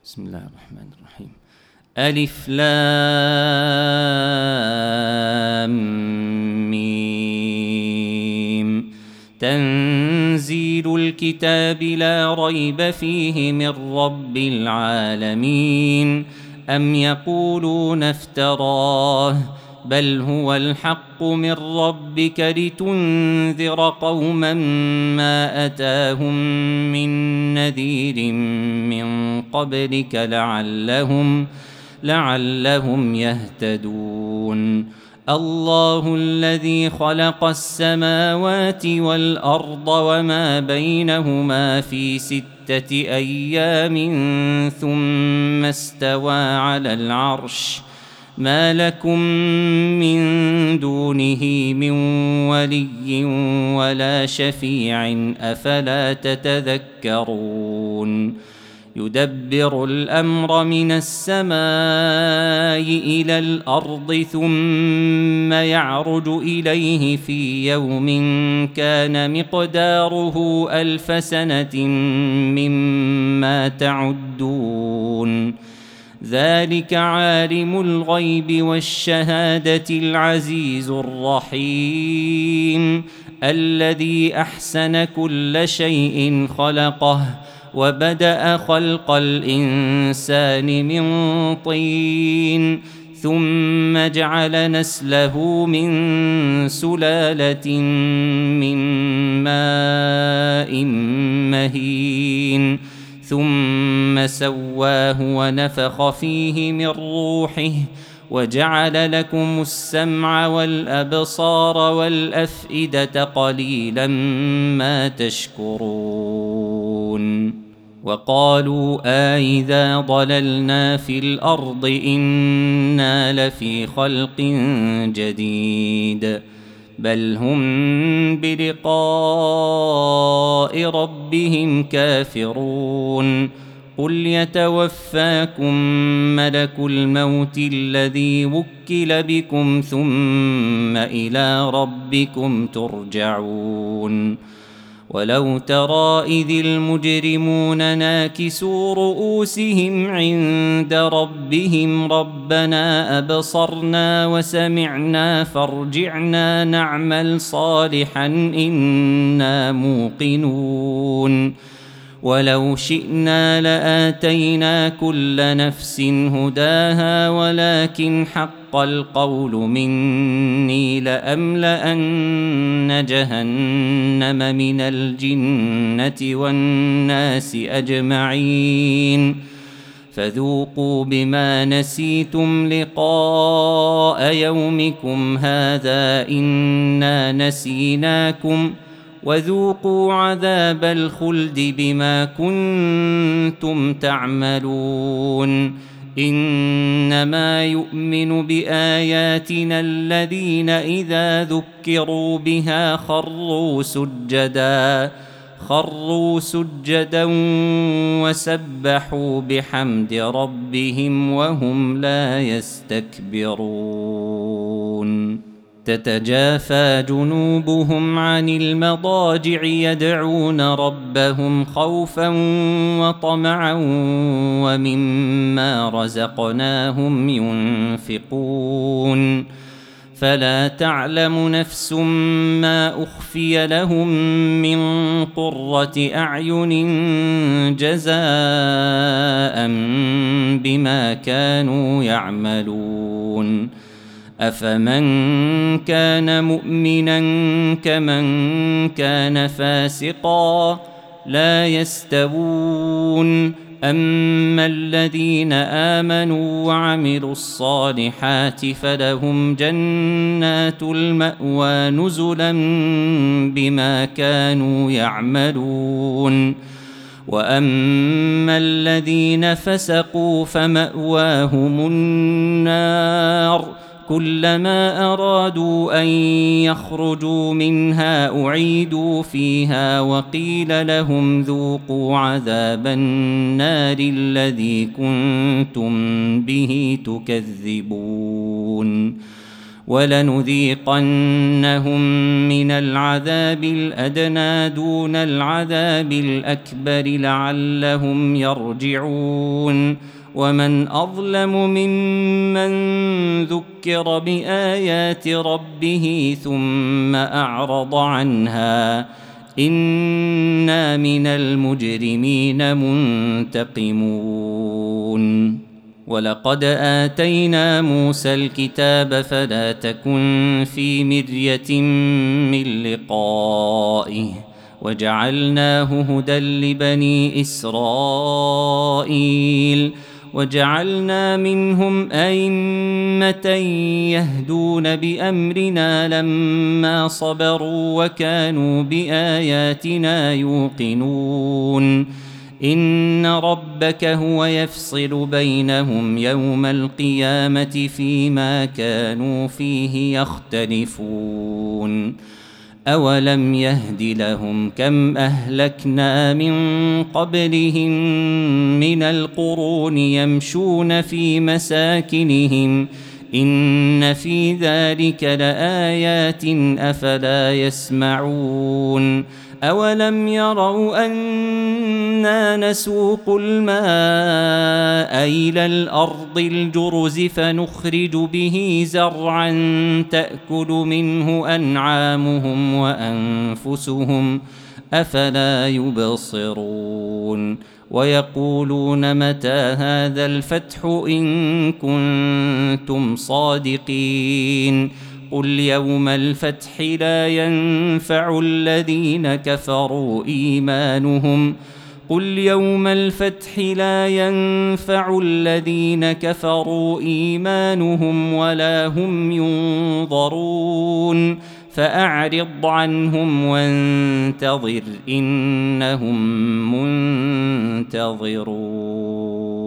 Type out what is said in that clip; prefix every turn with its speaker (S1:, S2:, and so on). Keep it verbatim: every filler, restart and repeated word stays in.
S1: بسم الله الرحمن الرحيم. ألف لام ميم. تنزيل الكتاب لا ريب فيه من رب العالمين. أم يقولون افتراه بل هو الحق من ربك لتنذر قوما ما أتاهم من نذير من قبلك لعلهم لعلهم يهتدون. الله الذي خلق السماوات والأرض وما بينهما في ستة أيام ثم استوى على العرش. ما لكم من دونه من ولي ولا شفيع أفلا تتذكرون. يدبر الأمر من السماء إلى الأرض ثم يعرج إليه في يوم كان مقداره ألف سنة مما تعدون. ذلك عالم الغيب والشهادة العزيز الرحيم الذي أحسن كل شيء خلقه وبدأ خلق الإنسان من طين ثم جعل نسله من سلالة من ماء مهين ثم سواه ونفخ فيه من روحه وجعل لكم السمع والأبصار والأفئدة قليلا ما تشكرون. وقالوا أإذا ضللنا في الأرض إنا لفي خلق جديد بل هم بلقاء ربهم كافرون. قل يتوفاكم ملك الموت الذي وكل بكم ثم إلى ربكم ترجعون. ولو ترى إذ المجرمون ناكسوا رؤوسهم عند ربهم ربنا أبصرنا وسمعنا فارجعنا نعمل صالحا إنا موقنون. ولو شئنا لآتينا كل نفس هداها ولكن حق القول مني لأملأن جهنم من الجنة والناس أجمعين. فذوقوا بما نسيتم لقاء يومكم هذا إنا نسيناكم وذوقوا عذاب الخلد بما كنتم تعملون. إنما يؤمن بآياتنا الذين إذا ذكروا بها خروا سجدا خروا سجدا وسبحوا بحمد ربهم وهم لا يستكبرون. تتجافى جنوبهم عن المضاجع يدعون ربهم خوفا وطمعا ومما رزقناهم ينفقون. فلا تعلم نفس ما أخفي لهم من قرة أعين جزاء بما كانوا يعملون. أفمن كان مؤمنا كمن كان فاسقا لا يستوون. أما الذين آمنوا وعملوا الصالحات فلهم جنات المأوى نزلا بما كانوا يعملون. وأما الذين فسقوا فمأواهم النار كلما أرادوا أن يخرجوا منها أعيدوا فيها وقيل لهم ذوقوا عذاب النار الذي كنتم به تكذبون. ولنذيقنهم من العذاب الأدنى دون العذاب الأكبر لعلهم يرجعون ومن أظلم ممن ذكر بآيات ربه ثم أعرض عنها إنا من المجرمين منتقمون ولقد آتينا موسى الكتاب فلا تكن في مرية من لقائه وجعلناه هدى لبني إسرائيل وجعلنا منهم أئمة يهدون بأمرنا لما صبروا وكانوا بآياتنا يوقنون إن ربك هو يفصل بينهم يوم القيامة فيما كانوا فيه يختلفون أولم يهد لهم كم أهلكنا من قبلهم من القرون يمشون في مساكنهم إن في ذلك لآيات أفلا يسمعون أولم يروا أنا نسوق الماء إلى الأرض الجرز فنخرج به زرعا تأكل منه أنعامهم وأنفسهم أفلا يبصرون ويقولون متى هذا الفتح إن كنتم صادقين قل يوم الفتح لا ينفع الذين كفروا إيمانهم قل يوم الفتح لا ينفع الذين كفروا إيمانهم ولا هم ينظرون فأعرض عنهم وانتظر إنهم منتظرون.